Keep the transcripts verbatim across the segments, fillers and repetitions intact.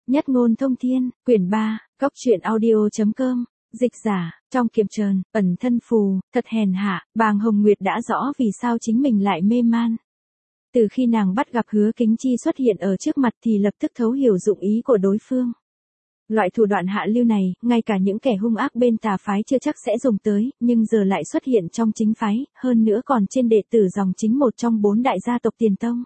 Nhất ngôn thông thiên, quyển ba, góc truyện audio.com, dịch giả, trong kiệm trờn, ẩn thân phù, thật hèn hạ, bàng Hồng Nguyệt đã rõ vì sao chính mình lại mê man. Từ khi nàng bắt gặp Hứa Kính Chi xuất hiện ở trước mặt thì lập tức thấu hiểu dụng ý của đối phương. Loại thủ đoạn hạ lưu này, ngay cả những kẻ hung ác bên tà phái chưa chắc sẽ dùng tới, nhưng giờ lại xuất hiện trong chính phái, hơn nữa còn trên đệ tử dòng chính một trong bốn đại gia tộc Tiền Tông.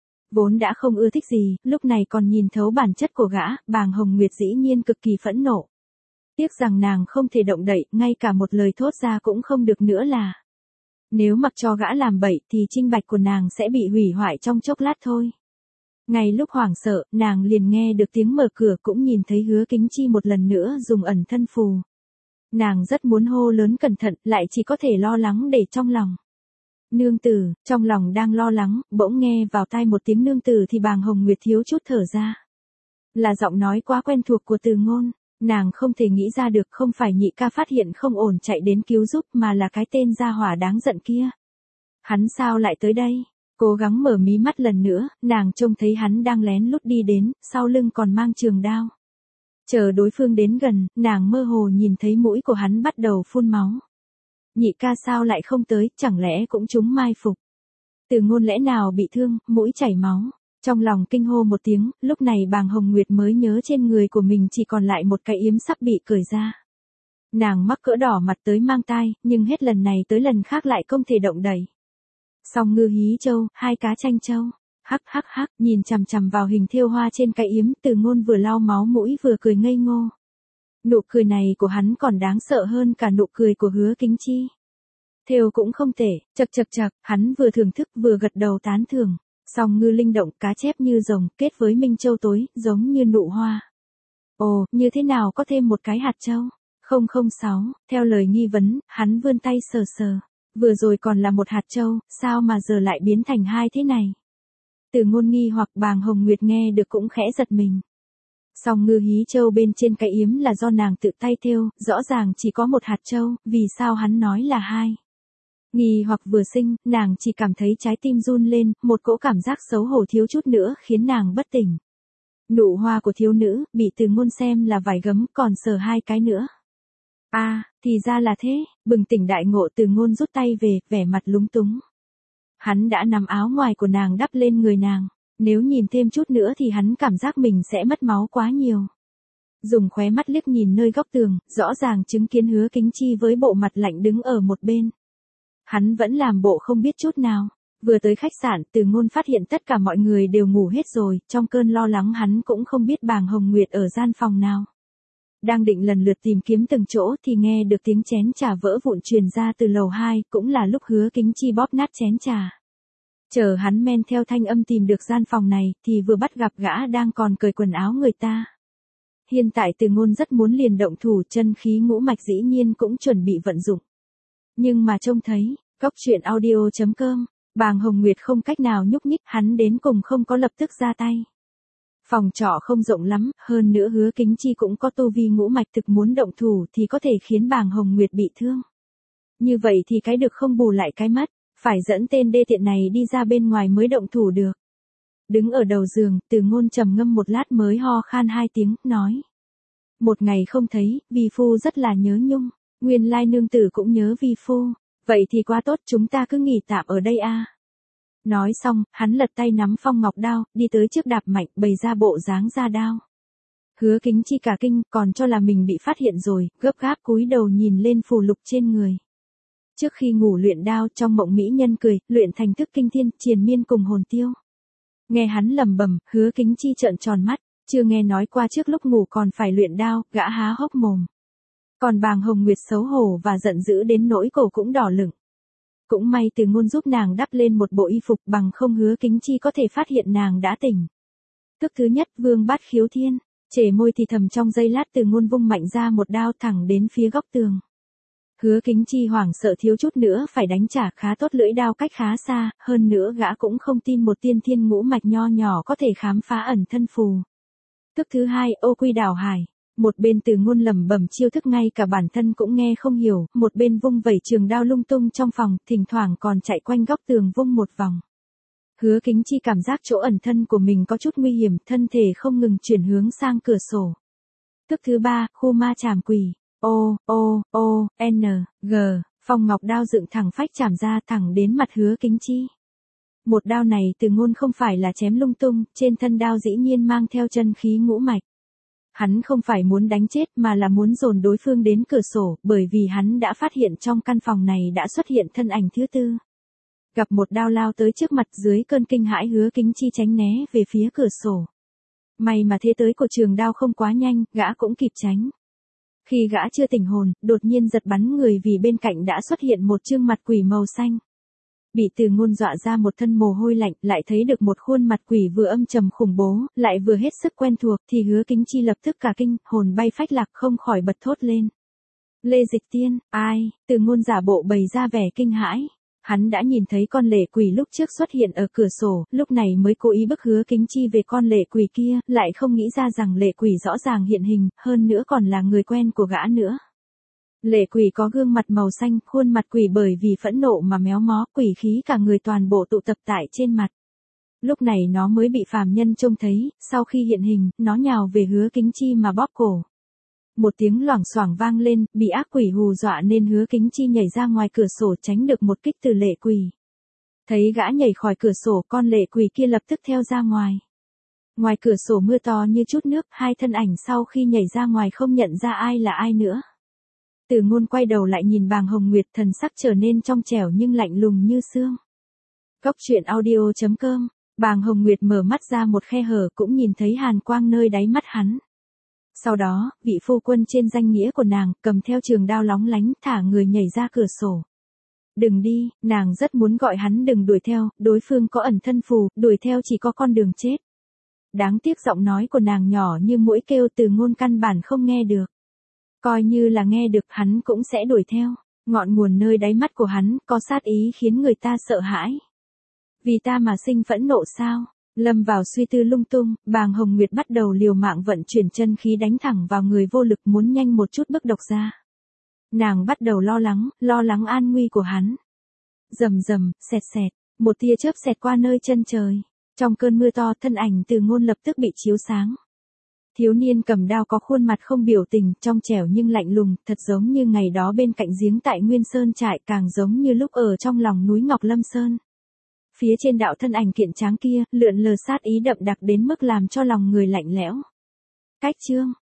Vốn đã không ưa thích gì, lúc này còn nhìn thấu bản chất của gã, bàng Hồng Nguyệt dĩ nhiên cực kỳ phẫn nộ. Tiếc rằng nàng không thể động đậy, ngay cả một lời thốt ra cũng không được nữa là. Nếu mặc cho gã làm bậy thì trinh bạch của nàng sẽ bị hủy hoại trong chốc lát thôi. Ngay lúc hoảng sợ, nàng liền nghe được tiếng mở cửa cũng nhìn thấy Hứa Kính Chi một lần nữa dùng ẩn thân phù. Nàng rất muốn hô lớn cẩn thận, lại chỉ có thể lo lắng để trong lòng. Nương tử, trong lòng đang lo lắng, bỗng nghe vào tai một tiếng nương tử thì bàng Hồng Nguyệt thiếu chút thở ra. Là giọng nói quá quen thuộc của Từ Ngôn, nàng không thể nghĩ ra được không phải nhị ca phát hiện không ổn chạy đến cứu giúp mà là cái tên gia hỏa đáng giận kia. Hắn sao lại tới đây? Cố gắng mở mí mắt lần nữa, nàng trông thấy hắn đang lén lút đi đến, sau lưng còn mang trường đao. Chờ đối phương đến gần, nàng mơ hồ nhìn thấy mũi của hắn bắt đầu phun máu. Nhị ca sao lại không tới, chẳng lẽ cũng trúng mai phục. Từ Ngôn lẽ nào bị thương, mũi chảy máu. Trong lòng kinh hô một tiếng, lúc này bàng Hồng Nguyệt mới nhớ trên người của mình chỉ còn lại một cái yếm sắp bị cởi ra. Nàng mắc cỡ đỏ mặt tới mang tai, nhưng hết lần này tới lần khác lại không thể động đậy. Song Ngư Hí Châu, hai cá chanh châu, hắc hắc hắc, nhìn chằm chằm vào hình thêu hoa trên cái yếm, Từ Ngôn vừa lau máu mũi vừa cười ngây ngô. Nụ cười này của hắn còn đáng sợ hơn cả nụ cười của Hứa Kính Chi. Thêu cũng không tệ, chậc chậc chậc, hắn vừa thưởng thức vừa gật đầu tán thưởng. Song Ngư linh động, cá chép như rồng, kết với Minh Châu tối, giống như nụ hoa. Ồ, như thế nào có thêm một cái hạt châu? không không sáu, theo lời nghi vấn, hắn vươn tay sờ sờ. Vừa rồi còn là một hạt châu, sao mà giờ lại biến thành hai thế này? Từ Ngôn nghi hoặc bàng Hồng Nguyệt nghe được cũng khẽ giật mình. Song Ngư Hí Châu bên trên cái yếm là do nàng tự tay thêu, rõ ràng chỉ có một hạt châu, vì sao hắn nói là hai? Nghi hoặc vừa sinh, nàng chỉ cảm thấy trái tim run lên, một cỗ cảm giác xấu hổ thiếu chút nữa khiến nàng bất tỉnh. Nụ hoa của thiếu nữ, bị Từ Ngôn xem là vải gấm, còn sờ hai cái nữa. A, à, thì ra là thế, bừng tỉnh đại ngộ Từ Ngôn rút tay về, vẻ mặt lúng túng. Hắn đã nắm áo ngoài của nàng đắp lên người nàng, nếu nhìn thêm chút nữa thì hắn cảm giác mình sẽ mất máu quá nhiều. Dùng khóe mắt liếc nhìn nơi góc tường, rõ ràng chứng kiến Hứa Kính Chi với bộ mặt lạnh đứng ở một bên. Hắn vẫn làm bộ không biết chút nào. Vừa tới khách sạn, Từ Ngôn phát hiện tất cả mọi người đều ngủ hết rồi, trong cơn lo lắng hắn cũng không biết bàng Hồng Nguyệt ở gian phòng nào. Đang định lần lượt tìm kiếm từng chỗ thì nghe được tiếng chén trà vỡ vụn truyền ra từ lầu hai, cũng là lúc Hứa Kính Chi bóp nát chén trà. Chờ hắn men theo thanh âm tìm được gian phòng này, thì vừa bắt gặp gã đang còn cởi quần áo người ta. Hiện tại Từ Ngôn rất muốn liền động thủ, chân khí ngũ mạch dĩ nhiên cũng chuẩn bị vận dụng. Nhưng mà trông thấy, góc truyện audio.com, bàng Hồng Nguyệt không cách nào nhúc nhích, hắn đến cùng không có lập tức ra tay. Phòng trọ không rộng lắm, hơn nữa Hứa Kính Chi cũng có tu vi ngũ mạch, thực muốn động thủ thì có thể khiến bàng Hồng Nguyệt bị thương. Như vậy thì cái được không bù lại cái mất, phải dẫn tên đê tiện này đi ra bên ngoài mới động thủ được. Đứng ở đầu giường, Từ Ngôn trầm ngâm một lát mới ho khan hai tiếng, nói. Một ngày không thấy, vi phu rất là nhớ nhung, nguyên lai nương tử cũng nhớ vi phu, vậy thì quá tốt, chúng ta cứ nghỉ tạm ở đây a. Nói xong, hắn lật tay nắm phong ngọc đao, đi tới trước đạp mạnh, bày ra bộ dáng ra đao. Hứa Kính Chi cả kinh, còn cho là mình bị phát hiện rồi, gấp gáp cúi đầu nhìn lên phù lục trên người. Trước khi ngủ luyện đao, trong mộng mỹ nhân cười, luyện thành thức kinh thiên, triền miên cùng hồn tiêu. Nghe hắn lầm bầm, Hứa Kính Chi trợn tròn mắt, chưa nghe nói qua trước lúc ngủ còn phải luyện đao, gã há hốc mồm. Còn bàng Hồng Nguyệt xấu hổ và giận dữ đến nỗi cổ cũng đỏ lửng. Cũng may Từ Ngôn giúp nàng đắp lên một bộ y phục, bằng không Hứa Kính Chi có thể phát hiện nàng đã tỉnh. Tức thứ nhất, Vương Bát Khiếu Thiên, trề môi thì thầm trong giây lát Từ Ngôn vung mạnh ra một đao thẳng đến phía góc tường. Hứa Kính Chi hoảng sợ thiếu chút nữa phải đánh trả, khá tốt lưỡi đao cách khá xa, hơn nữa gã cũng không tin một tiên thiên ngũ mạch nho nhỏ có thể khám phá ẩn thân phù. Tức thứ hai, Ô Quy Đảo Hải. Một bên Từ Ngôn lẩm bẩm chiêu thức ngay cả bản thân cũng nghe không hiểu, một bên vung vẩy trường đao lung tung trong phòng, thỉnh thoảng còn chạy quanh góc tường vung một vòng. Hứa Kính Chi cảm giác chỗ ẩn thân của mình có chút nguy hiểm, thân thể không ngừng chuyển hướng sang cửa sổ. Thức thứ ba, khu ma trảm quỷ. O, O, O, N, G, Phong Ngọc đao dựng thẳng phách chảm ra thẳng đến mặt Hứa Kính Chi. Một đao này Từ Ngôn không phải là chém lung tung, trên thân đao dĩ nhiên mang theo chân khí ngũ mạch. Hắn không phải muốn đánh chết mà là muốn dồn đối phương đến cửa sổ, bởi vì hắn đã phát hiện trong căn phòng này đã xuất hiện thân ảnh thứ tư. Gặp một đao lao tới trước mặt, dưới cơn kinh hãi Hứa Kính Chi tránh né về phía cửa sổ. May mà thế tới của trường đao không quá nhanh, gã cũng kịp tránh. Khi gã chưa tỉnh hồn, đột nhiên giật bắn người vì bên cạnh đã xuất hiện một trương mặt quỷ màu xanh. Bị Từ Ngôn dọa ra một thân mồ hôi lạnh, lại thấy được một khuôn mặt quỷ vừa âm trầm khủng bố, lại vừa hết sức quen thuộc, thì Hứa Kính Chi lập tức cả kinh, hồn bay phách lạc không khỏi bật thốt lên. Lê Dịch Tiên, ai? Từ Ngôn giả bộ bày ra vẻ kinh hãi. Hắn đã nhìn thấy con lệ quỷ lúc trước xuất hiện ở cửa sổ, lúc này mới cố ý bức Hứa Kính Chi về con lệ quỷ kia, lại không nghĩ ra rằng lệ quỷ rõ ràng hiện hình, hơn nữa còn là người quen của gã nữa. Lệ quỷ có gương mặt màu xanh, khuôn mặt quỷ bởi vì phẫn nộ mà méo mó, quỷ khí cả người toàn bộ tụ tập tại trên mặt. Lúc này nó mới bị phàm nhân trông thấy, sau khi hiện hình, nó nhào về Hứa Kính Chi mà bóp cổ. Một tiếng loảng xoảng vang lên, bị ác quỷ hù dọa nên Hứa Kính Chi nhảy ra ngoài cửa sổ tránh được một kích từ lệ quỷ. Thấy gã nhảy khỏi cửa sổ, con lệ quỷ kia lập tức theo ra ngoài. Ngoài cửa sổ mưa to như chút nước, hai thân ảnh sau khi nhảy ra ngoài không nhận ra ai là ai nữa. Từ Ngôn quay đầu lại nhìn Bàng Hồng Nguyệt, thần sắc trở nên trong trẻo nhưng lạnh lùng như xương. Góc truyện audio chấm com. Bàng Hồng Nguyệt mở mắt ra một khe hở, cũng nhìn thấy hàn quang nơi đáy mắt hắn. Sau đó, vị phu quân trên danh nghĩa của nàng, cầm theo trường đao lóng lánh, thả người nhảy ra cửa sổ. Đừng đi, nàng rất muốn gọi hắn đừng đuổi theo, đối phương có ẩn thân phù, đuổi theo chỉ có con đường chết. Đáng tiếc giọng nói của nàng nhỏ như muỗi kêu, Từ Ngôn căn bản không nghe được. Coi như là nghe được, hắn cũng sẽ đuổi theo. Ngọn nguồn nơi đáy mắt của hắn, có sát ý khiến người ta sợ hãi. Vì ta mà sinh phẫn nộ sao? Lâm vào suy tư lung tung, Bàng Hồng Nguyệt bắt đầu liều mạng vận chuyển chân khí đánh thẳng vào người vô lực, muốn nhanh một chút bức độc ra. Nàng bắt đầu lo lắng, lo lắng an nguy của hắn. Rầm rầm, xẹt xẹt, một tia chớp xẹt qua nơi chân trời. Trong cơn mưa to, thân ảnh Từ Ngôn lập tức bị chiếu sáng. Thiếu niên cầm đao có khuôn mặt không biểu tình, trong trẻo nhưng lạnh lùng, thật giống như ngày đó bên cạnh giếng tại Nguyên Sơn trại, càng giống như lúc ở trong lòng núi Ngọc Lâm Sơn. Phía trên đạo thân ảnh kiện tráng kia, lượn lờ sát ý đậm đặc đến mức làm cho lòng người lạnh lẽo. Cách chương